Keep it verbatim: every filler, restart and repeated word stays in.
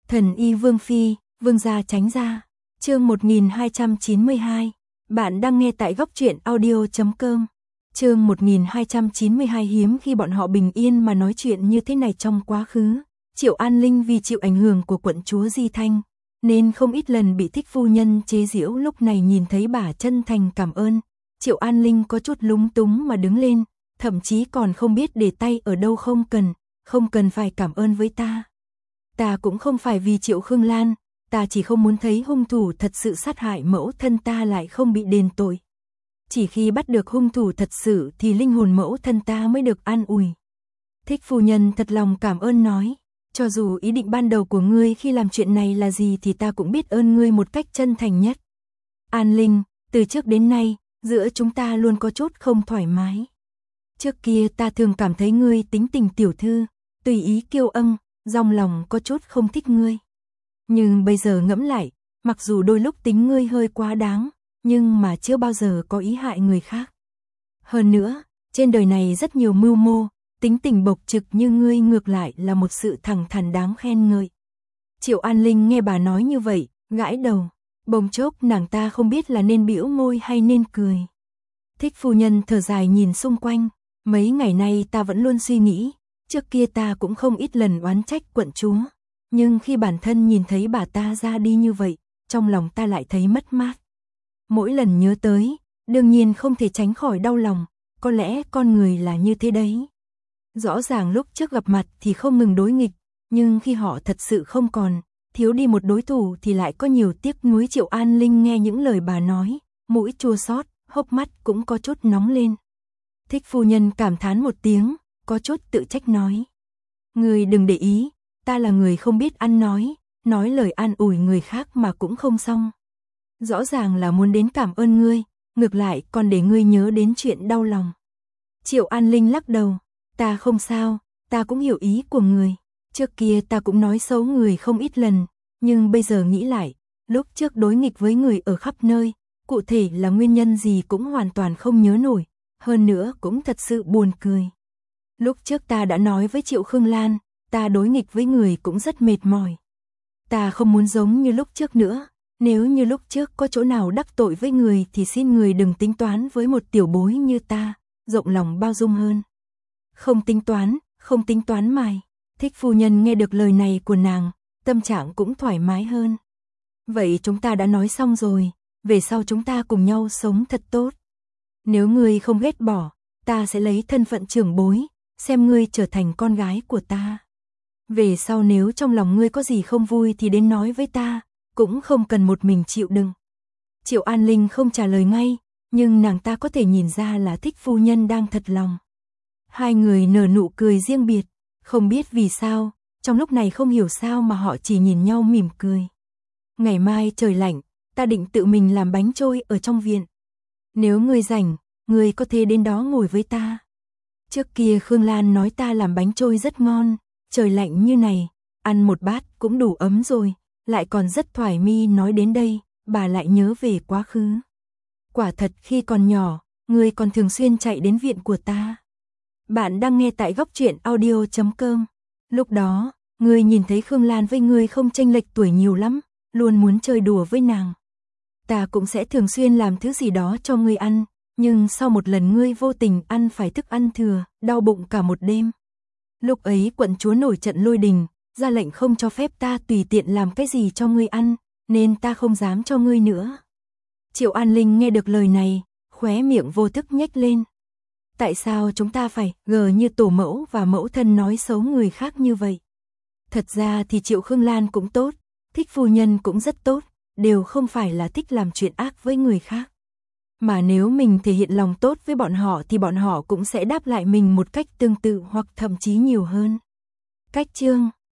Thần y Vương Phi, Vương gia tránh ra. Chương một nghìn hai trăm chín mươi hai. Bạn đang nghe tại góc truyện audio chấm com. Chương một nghìn hai trăm chín mươi hai. Hiếm khi bọn họ bình yên mà nói chuyện như thế này trong quá khứ. Triệu An Linh vì chịu ảnh hưởng của quận chúa Di Thanh, nên không ít lần bị thích phu nhân chế giễu. Lúc này nhìn thấy bà chân thành cảm ơn, Triệu An Linh có chút lúng túng mà đứng lên, thậm chí còn không biết để tay ở đâu. Không cần, không cần phải cảm ơn với ta. Ta cũng không phải vì Triệu Khương Lan, ta chỉ không muốn thấy hung thủ thật sự sát hại mẫu thân ta lại không bị đền tội. Chỉ khi bắt được hung thủ thật sự thì linh hồn mẫu thân ta mới được an ủi. Thích phu nhân thật lòng cảm ơn nói, cho dù ý định ban đầu của ngươi khi làm chuyện này là gì thì ta cũng biết ơn ngươi một cách chân thành nhất. An Linh, từ trước đến nay, giữa chúng ta luôn có chút không thoải mái. Trước kia ta thường cảm thấy ngươi tính tình tiểu thư, tùy ý kiêu âng, trong lòng có chút không thích ngươi. Nhưng bây giờ ngẫm lại, mặc dù đôi lúc tính ngươi hơi quá đáng, nhưng mà chưa bao giờ có ý hại người khác. Hơn nữa, trên đời này rất nhiều mưu mô, tính tình bộc trực như ngươi ngược lại là một sự thẳng thắn đáng khen ngợi. Triệu An Linh nghe bà nói như vậy, gãi đầu, bỗng chốc nàng ta không biết là nên bĩu môi hay nên cười. Thích phu nhân thở dài nhìn xung quanh, mấy ngày nay ta vẫn luôn suy nghĩ, trước kia ta cũng không ít lần oán trách quận chúa, nhưng khi bản thân nhìn thấy bà ta ra đi như vậy, trong lòng ta lại thấy mất mát. Mỗi lần nhớ tới, đương nhiên không thể tránh khỏi đau lòng, có lẽ con người là như thế đấy. Rõ ràng lúc trước gặp mặt thì không ngừng đối nghịch, nhưng khi họ thật sự không còn, thiếu đi một đối thủ thì lại có nhiều tiếc nuối. Triệu An Linh nghe những lời bà nói, mũi chua xót, hốc mắt cũng có chút nóng lên. Thích phu nhân cảm thán một tiếng, có chút tự trách nói. Người đừng để ý, ta là người không biết ăn nói, nói lời an ủi người khác mà cũng không xong. Rõ ràng là muốn đến cảm ơn ngươi, ngược lại còn để ngươi nhớ đến chuyện đau lòng. Triệu An Linh lắc đầu, ta không sao, ta cũng hiểu ý của người. Trước kia ta cũng nói xấu người không ít lần, nhưng bây giờ nghĩ lại, lúc trước đối nghịch với người ở khắp nơi, cụ thể là nguyên nhân gì cũng hoàn toàn không nhớ nổi, hơn nữa cũng thật sự buồn cười. Lúc trước ta đã nói với Triệu Khương Lan, ta đối nghịch với người cũng rất mệt mỏi. Ta không muốn giống như lúc trước nữa, nếu như lúc trước có chỗ nào đắc tội với người thì xin người đừng tính toán với một tiểu bối như ta, rộng lòng bao dung hơn. Không tính toán, không tính toán mày. Thích phu nhân nghe được lời này của nàng, tâm trạng cũng thoải mái hơn. Vậy chúng ta đã nói xong rồi, về sau chúng ta cùng nhau sống thật tốt. Nếu ngươi không ghét bỏ, ta sẽ lấy thân phận trưởng bối, xem ngươi trở thành con gái của ta. Về sau nếu trong lòng ngươi có gì không vui thì đến nói với ta, cũng không cần một mình chịu đựng. Triệu An Linh không trả lời ngay, nhưng nàng ta có thể nhìn ra là thích phu nhân đang thật lòng. Hai người nở nụ cười riêng biệt, không biết vì sao, trong lúc này không hiểu sao mà họ chỉ nhìn nhau mỉm cười. Ngày mai trời lạnh, ta định tự mình làm bánh trôi ở trong viện. Nếu ngươi rảnh, ngươi có thể đến đó ngồi với ta. Trước kia Khương Lan nói ta làm bánh trôi rất ngon, trời lạnh như này, ăn một bát cũng đủ ấm rồi, lại còn rất thoải mái. Nói đến đây, bà lại nhớ về quá khứ. Quả thật khi còn nhỏ, ngươi còn thường xuyên chạy đến viện của ta. Bạn đang nghe tại góc truyện audio chấm com. Lúc đó, ngươi nhìn thấy Khương Lan với ngươi không chênh lệch tuổi nhiều lắm, luôn muốn chơi đùa với nàng. Ta cũng sẽ thường xuyên làm thứ gì đó cho ngươi ăn, nhưng sau một lần ngươi vô tình ăn phải thức ăn thừa, đau bụng cả một đêm. Lúc ấy quận chúa nổi trận lôi đình, ra lệnh không cho phép ta tùy tiện làm cái gì cho ngươi ăn, nên ta không dám cho ngươi nữa. Triệu An Linh nghe được lời này, khóe miệng vô thức nhếch lên. Tại sao chúng ta phải gờ như tổ mẫu và mẫu thân nói xấu người khác như vậy? Thật ra thì Triệu Khương Lan cũng tốt, thích phu nhân cũng rất tốt, đều không phải là thích làm chuyện ác với người khác. Mà nếu mình thể hiện lòng tốt với bọn họ thì bọn họ cũng sẽ đáp lại mình một cách tương tự hoặc thậm chí nhiều hơn. Cách chương